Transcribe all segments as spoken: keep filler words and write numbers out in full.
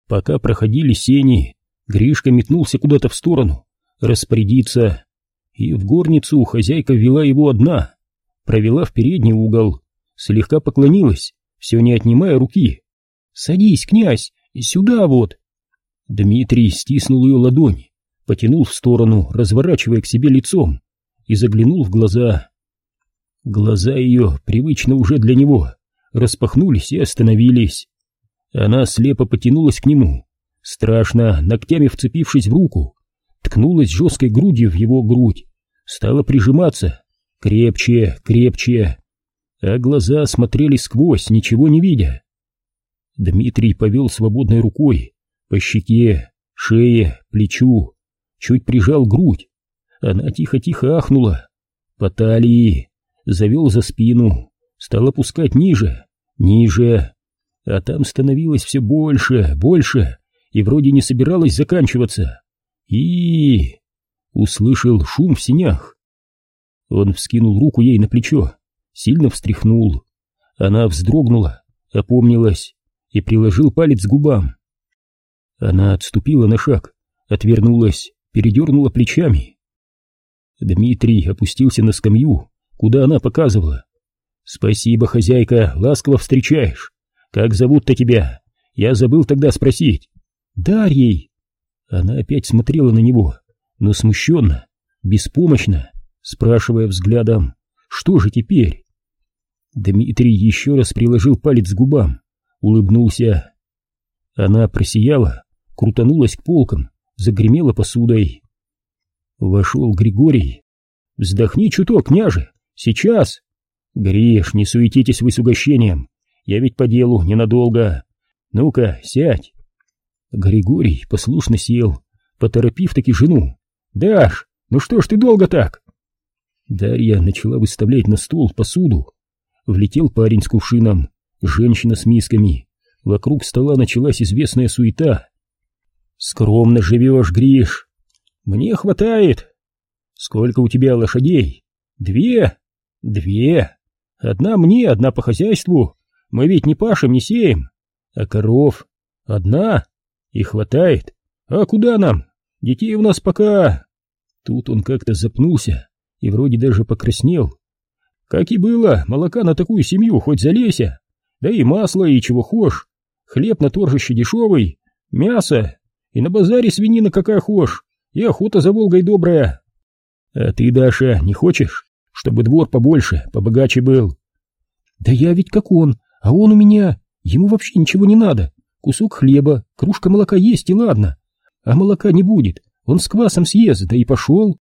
Пока проходили сени, Гришка метнулся куда-то в сторону, распорядиться, и в горницу хозяйка ввела его одна, провела в передний угол, слегка поклонилась, все не отнимая руки. «Садись, князь, сюда вот!» Дмитрий стиснул ее ладонь, потянул в сторону, разворачивая к себе лицом, и заглянул в глаза. Глаза ее, привычно уже для него, распахнулись и остановились. Она слепо потянулась к нему, страшно, ногтями вцепившись в руку, ткнулась жесткой грудью в его грудь, стала прижиматься, крепче, крепче, а глаза смотрели сквозь, ничего не видя. Дмитрий повел свободной рукой по щеке, шее, плечу, чуть прижал грудь. Она тихо-тихо ахнула, по талии, завел за спину, стал опускать ниже, ниже, а там становилось все больше, больше, и вроде не собиралось заканчиваться. И... услышал шум в сенях. Он вскинул руку ей на плечо, сильно встряхнул. Она вздрогнула, опомнилась и приложил палец к губам. Она отступила на шаг, отвернулась, передернула плечами. Дмитрий опустился на скамью, куда она показывала. «Спасибо, хозяйка, ласково встречаешь. Как зовут-то тебя? Я забыл тогда спросить». «Дарьей». Она опять смотрела на него, но смущенно, беспомощно, спрашивая взглядом, что же теперь? Дмитрий еще раз приложил палец к губам, улыбнулся. Она просияла, крутанулась к полкам, загремела посудой. Вошел Григорий. «Вздохни чуток, княже, сейчас!» «Гриш, не суетитесь вы с угощением, я ведь по делу ненадолго. Ну-ка, сядь!» Григорий послушно сел, поторопив-таки жену. «Даш, ну что ж ты долго так?» Дарья начала выставлять на стол посуду. Влетел парень с кувшином, женщина с мисками. Вокруг стола началась известная суета. «Скромно живешь, Гриш!» «Мне хватает!» «Сколько у тебя лошадей?» «Две!» «Две! Одна мне, одна по хозяйству. Мы ведь не пашем, не сеем. А коров? Одна! И хватает. А куда нам? Детей у нас пока...» Тут он как-то запнулся и вроде даже покраснел. «Как и было, молока на такую семью хоть залейся. Да и масло, и чего хошь. Хлеб на торжище дешевый, мясо, и на базаре свинина какая хошь, и охота за Волгой добрая. А ты, Даша, не хочешь, чтобы двор побольше, побогаче был?» «Да я ведь как он, а он у меня, ему вообще ничего не надо. Кусок хлеба, кружка молока есть и ладно. А молока не будет, он с квасом съест, да и пошел».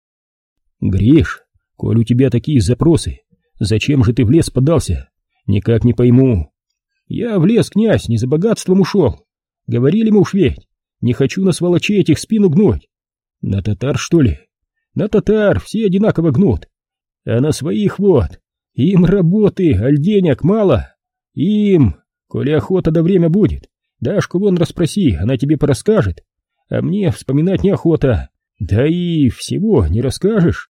«Гриш, коль у тебя такие запросы, зачем же ты в лес подался? Никак не пойму». «Я в лес, князь, не за богатством ушел. Говорили мы уж ведь, не хочу на сволочей этих спину гнуть». «На татар, что ли?» «На татар все одинаково гнут. А на своих вот, им работы, аль денег мало. Им, коли охота да время будет, Дашку вон расспроси, она тебе порасскажет. А мне вспоминать неохота, да и всего не расскажешь».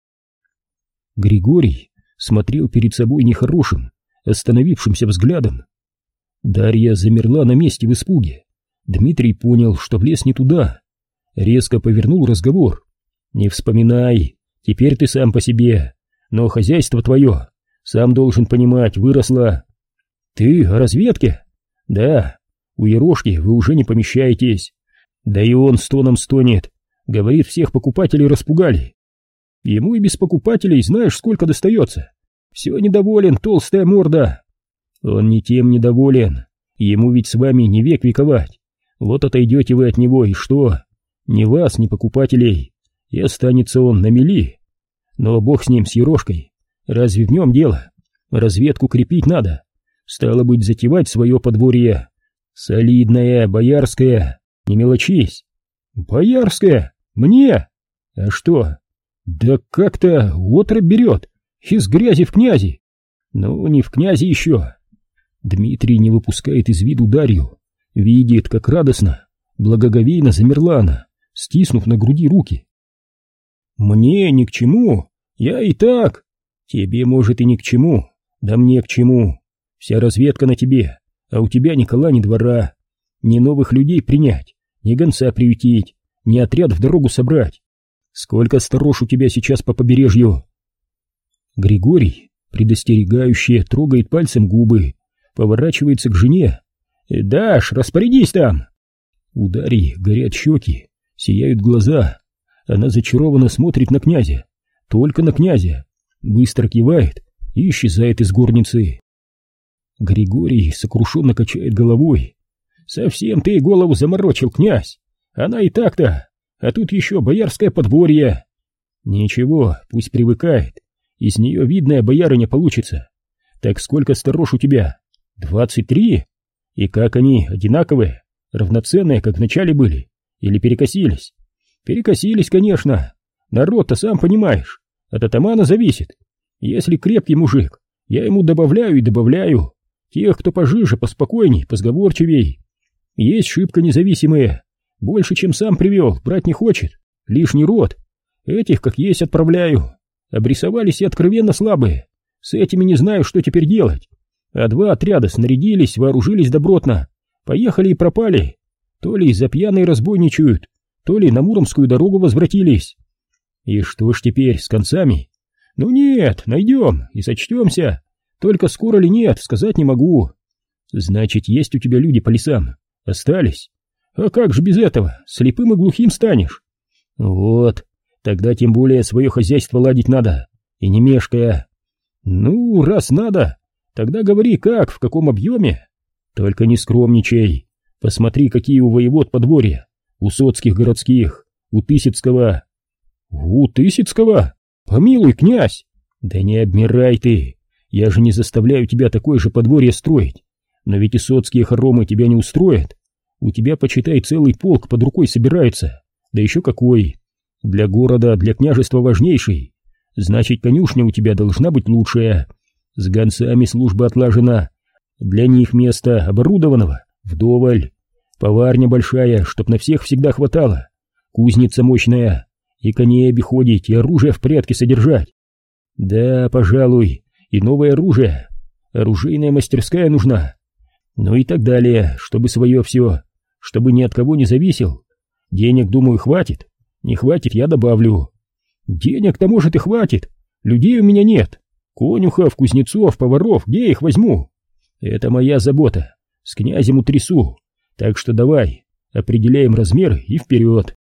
Григорий смотрел перед собой нехорошим, остановившимся взглядом. Дарья замерла на месте в испуге. Дмитрий понял, что влез не туда. Резко повернул разговор. «Не вспоминай, теперь ты сам по себе, но хозяйство твое, сам должен понимать, выросло». «Ты о разведке?» «Да, у Ерошки вы уже не помещаетесь. Да и он стоном стонет, говорит, всех покупателей распугали. Ему и без покупателей знаешь, сколько достается. Все недоволен, толстая морда». «Он не тем недоволен, ему ведь с вами не век вековать. Вот отойдете вы от него, и что? Ни вас, ни покупателей, и останется он на мели. Но бог с ним, с Ерошкой, разве в нем дело? Разведку крепить надо, стало быть, затевать свое подворье. Солидное, боярское, не мелочись». «Боярское? Мне? А что? Да как-то отрабь берет, из грязи в князи». «Ну, не в князи еще». Дмитрий не выпускает из виду Дарью, видит, как радостно, благоговейно замерла она, стиснув на груди руки. «Мне ни к чему, я и так». «Тебе, может, и ни к чему, да мне к чему. Вся разведка на тебе, а у тебя ни кола, ни двора. Ни новых людей принять, ни гонца приютить, ни отряд в дорогу собрать. Сколько сторож у тебя сейчас по побережью?» Григорий, предостерегающе, трогает пальцем губы, поворачивается к жене. «Даш, распорядись там!» У Дарьи горят щеки, сияют глаза. Она зачарованно смотрит на князя, только на князя, быстро кивает и исчезает из горницы. Григорий сокрушенно качает головой. «Совсем ты голову заморочил, князь! Она и так-то, а тут еще боярское подворье!» «Ничего, пусть привыкает, из нее видная боярыня получится. Так сколько сторож у тебя? Двадцать три? И как они, одинаковые, равноценные, как вначале были? Или перекосились?» «Перекосились, конечно. Народ-то, сам понимаешь, от атамана зависит. Если крепкий мужик, я ему добавляю и добавляю. Тех, кто пожиже, поспокойней, позговорчивей. Есть шибко независимые, больше, чем сам привел, брать не хочет, лишний род. Этих, как есть, отправляю. Обрисовались и откровенно слабые, с этими не знаю, что теперь делать. А два отряда снарядились, вооружились добротно, поехали и пропали. То ли из-за пьяной разбойничают, то ли на Муромскую дорогу возвратились. И что ж теперь с концами? Ну нет, найдем и сочтемся. Только скоро ли нет, сказать не могу. Значит, есть у тебя люди по лесам? Остались? А как же без этого? Слепым и глухим станешь. Вот, тогда тем более свое хозяйство ладить надо, и не мешкая. Ну, раз надо, тогда говори как, в каком объеме. Только не скромничай. Посмотри, какие у воевод подворья. У Соцких городских, у Тысяцкого. У Тысяцкого? Помилуй, князь! Да не обмирай ты, я же не заставляю тебя такое же подворье строить. Но ведь и Соцкие хоромы тебя не устроят. У тебя, почитай, целый полк под рукой собирается. Да еще какой! Для города, для княжества важнейший. Значит, конюшня у тебя должна быть лучшая. С гонцами служба отлажена. Для них место оборудованного вдоволь. Поварня большая, чтоб на всех всегда хватало. Кузница мощная. И коней обиходить, и оружие в порядке содержать. Да, пожалуй, и новое оружие. Оружейная мастерская нужна. Ну и так далее, чтобы свое все. Чтобы ни от кого не зависел. Денег, думаю, хватит. Не хватит, я добавлю. Денег-то, может, и хватит. Людей у меня нет. Конюхов, кузнецов, поваров, где я их возьму? Это моя забота. С князем утрясу. Так что давай, определяем размеры и вперед.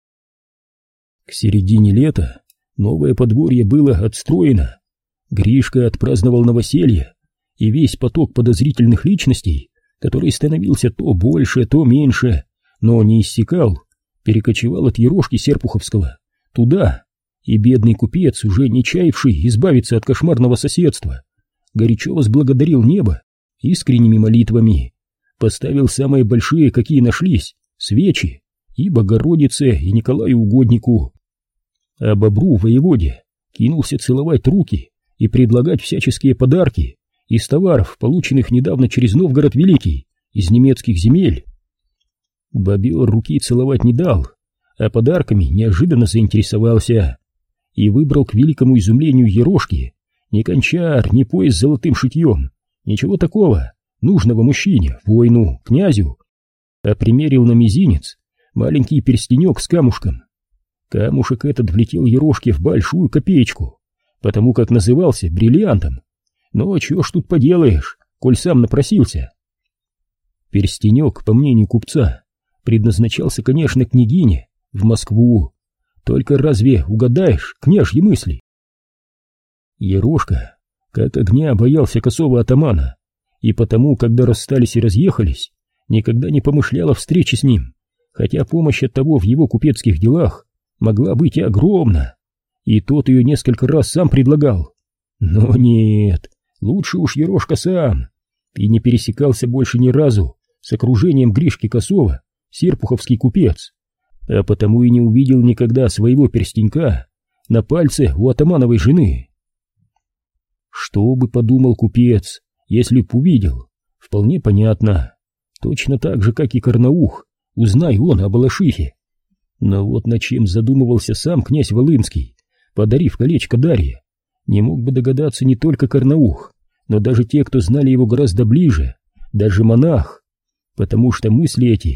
К середине лета новое подворье было отстроено. Гришка отпраздновал новоселье, и весь поток подозрительных личностей, который становился то больше, то меньше, но не иссякал, перекочевал от Ерошки Серпуховского туда, и бедный купец, уже не чаявший избавиться от кошмарного соседства, горячо возблагодарил небо искренними молитвами, поставил самые большие, какие нашлись, свечи, и Богородице, и Николаю Угоднику. А бобру воеводе кинулся целовать руки и предлагать всяческие подарки из товаров, полученных недавно через Новгород Великий, из немецких земель. Бобер руки целовать не дал, а подарками неожиданно заинтересовался и выбрал к великому изумлению Ерошки ни кончар, ни пояс с золотым шитьем, ничего такого, нужного мужчине, воину, князю, а примерил на мизинец маленький перстенек с камушком. Камушек этот влетел Ерошке в большую копеечку, потому как назывался бриллиантом. Но чего ж тут поделаешь, коль сам напросился. Перстенек, по мнению купца, предназначался, конечно, княгине, в Москву. Только разве угадаешь княжьи мысли? Ерошка, как огня, боялся косого атамана, и потому, когда расстались и разъехались, никогда не помышлял о встрече с ним, хотя помощь от того в его купецких делах могла быть и огромна, и тот ее несколько раз сам предлагал. Но нет, лучше уж Ерошка сам, и не пересекался больше ни разу с окружением Гришки Косова, серпуховский купец, а потому и не увидел никогда своего перстенька на пальце у атамановой жены. Что бы подумал купец, если б увидел, вполне понятно, точно так же, как и Карнаух, узнай он о Балашихе. Но вот над чем задумывался сам князь Волынский, подарив колечко Дарье, не мог бы догадаться не только Карнаух, но даже те, кто знали его гораздо ближе, даже монах, потому что мысли эти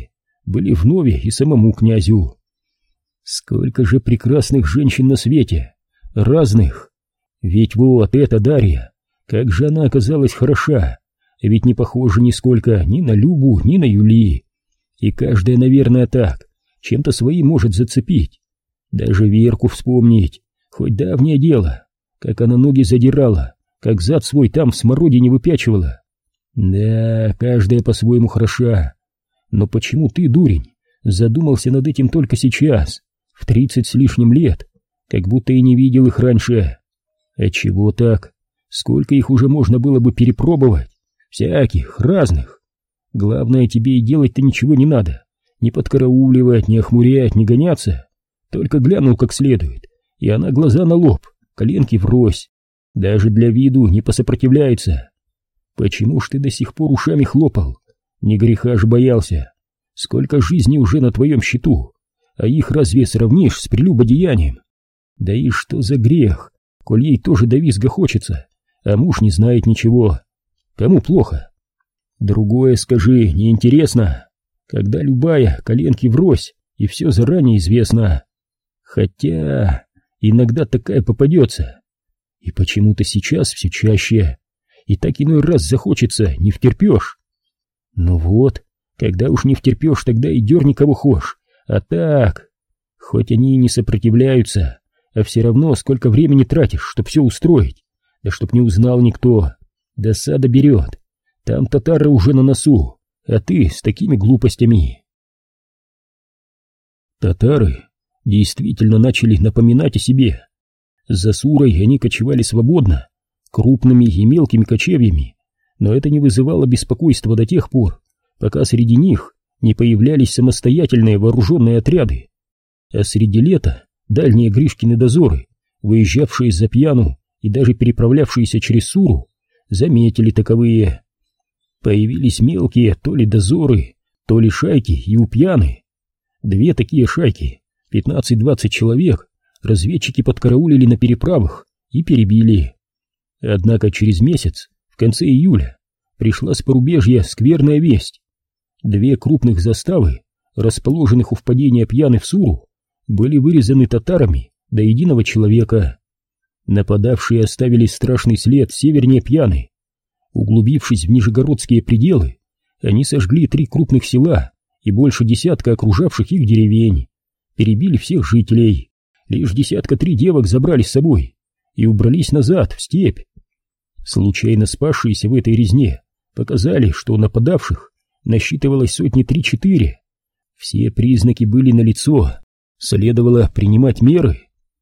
были вновь и самому князю. Сколько же прекрасных женщин на свете, разных. Ведь вот эта Дарья, как же она оказалась хороша, ведь не похожа нисколько ни на Любу, ни на Юли. И каждая, наверное, так, чем-то своим может зацепить. Даже Верку вспомнить, хоть давнее дело, как она ноги задирала, как зад свой там в смородине выпячивала. Да, каждая по-своему хороша. Но почему ты, дурень, задумался над этим только сейчас, в тридцать с лишним лет, как будто и не видел их раньше? Отчего так? Сколько их уже можно было бы перепробовать? Всяких, разных. Главное, тебе и делать-то ничего не надо. Не подкарауливать, не охмурять, не гоняться. Только глянул как следует, и она глаза на лоб, коленки врозь. Даже для виду не посопротивляется. Почему ж ты до сих пор ушами хлопал? Не греха ж боялся. Сколько жизней уже на твоем счету, а их разве сравнишь с прелюбодеянием? Да и что за грех, коль ей тоже до визга хочется, а муж не знает ничего. Кому плохо? Другое скажи, неинтересно, когда любая коленки врозь, и все заранее известно. Хотя иногда такая попадется. И почему-то сейчас все чаще. И так иной раз захочется, не втерпешь. Ну вот, когда уж не втерпешь, тогда и дерни кого хошь. А так, хоть они и не сопротивляются, а все равно сколько времени тратишь, чтоб все устроить. Да чтоб не узнал никто. Досада берет. Там татары уже на носу, а ты с такими глупостями. Татары действительно начали напоминать о себе. За Сурой они кочевали свободно, крупными и мелкими кочевьями, но это не вызывало беспокойства до тех пор, пока среди них не появлялись самостоятельные вооруженные отряды. А среди лета дальние Гришкины дозоры, выезжавшие за пьяну и даже переправлявшиеся через Суру, заметили таковые. Появились мелкие то ли дозоры, то ли шайки и упьяны. Две такие шайки, пятнадцать-двадцать человек, разведчики подкараулили на переправах и перебили. Однако через месяц, в конце июля, пришла с порубежья скверная весть. Две крупных заставы, расположенных у впадения Пьяны в Суру, были вырезаны татарами до единого человека. Нападавшие оставили страшный след севернее Пьяны. Углубившись в нижегородские пределы, они сожгли три крупных села и больше десятка окружавших их деревень, перебили всех жителей, лишь десятка три девок забрали с собой и убрались назад, в степь. Случайно спасшиеся в этой резне показали, что у нападавших насчитывалось сотни три-четыре. Все признаки были налицо, следовало принимать меры.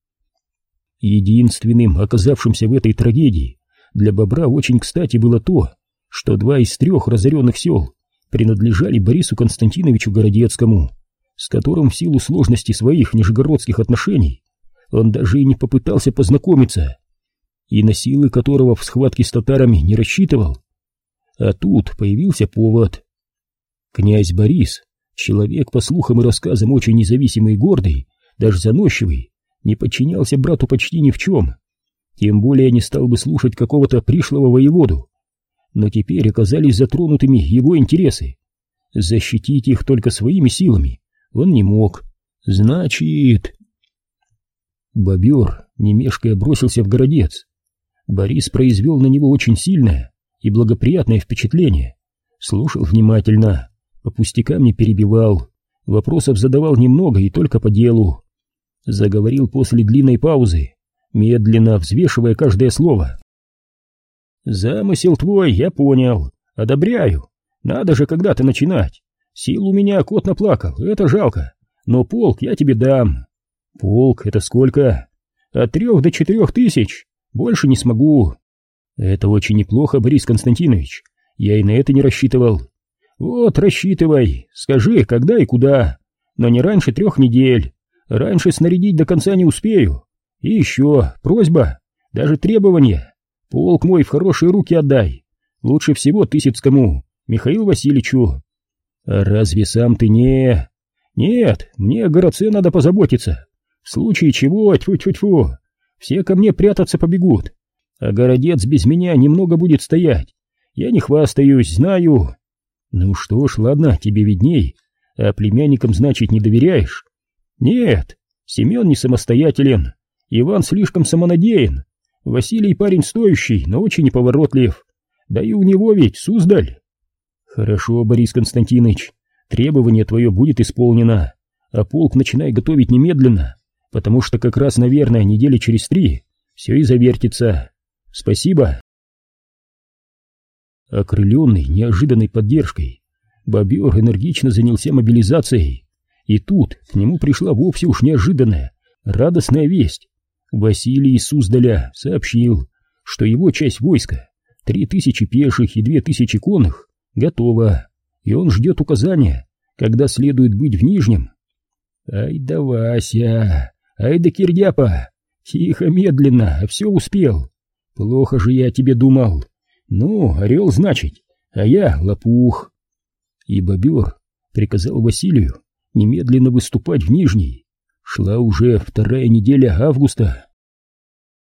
Единственным оказавшимся в этой трагедии для Бобра очень кстати было то, что два из трех разоренных сел принадлежали Борису Константиновичу Городецкому, с которым в силу сложности своих нижегородских отношений он даже и не попытался познакомиться, и на силы которого в схватке с татарами не рассчитывал. А тут появился повод. Князь Борис, человек, по слухам и рассказам, очень независимый и гордый, даже заносчивый, не подчинялся брату почти ни в чем, тем более не стал бы слушать какого-то пришлого воеводу. Но теперь оказались затронутыми его интересы. Защитить их только своими силами он не мог. Значит... Бобер, не мешкая, бросился в Городец. Борис произвел на него очень сильное и благоприятное впечатление. Слушал внимательно, по пустякам не перебивал, вопросов задавал немного и только по делу. Заговорил после длинной паузы, медленно взвешивая каждое слово. «Замысел твой я понял, одобряю. Надо же когда-то начинать. Сил у меня кот наплакал, это жалко, но полк я тебе дам». «Полк — это сколько?» «От трех до четырех тысяч, больше не смогу». «Это очень неплохо, Борис Константинович, я и на это не рассчитывал». «Вот, рассчитывай, скажи, когда и куда, но не раньше трех недель. Раньше снарядить до конца не успею. И еще просьба, даже требование. Полк мой в хорошие руки отдай. Лучше всего Тысяцкому, Михаилу Васильевичу». «А разве сам ты не...» «Нет, мне о городце надо позаботиться. В случае чего, тьфу-тьфу-тьфу, все ко мне прятаться побегут. А Городец без меня немного будет стоять. Я не хвастаюсь, знаю». «Ну что ж, ладно, тебе видней. а племянникам, значит, не доверяешь? Нет, Семен не самостоятелен, Иван слишком самонадеян, Василий парень стоящий, но очень неповоротлив, да и у него ведь Суздаль. Хорошо, Борис Константинович, требование твое будет исполнено, а полк начинай готовить немедленно, потому что как раз, наверное, недели через три все и завертится. Спасибо. Окрыленный неожиданной поддержкой, бобер энергично занялся мобилизацией, и тут к нему пришла вовсе уж неожиданная, радостная весть. Василий из Суздаля сообщил, что его часть войска, три тысячи пеших и две тысячи конных, готова, и он ждет указания, когда следует быть в Нижнем. Ай да Вася, ай да Кирдяпа, тихо, медленно, а все успел. Плохо же я о тебе думал. Ну, орел, значит, а я лопух. И бобер приказал Василию немедленно выступать в Нижний. Шла уже вторая неделя августа.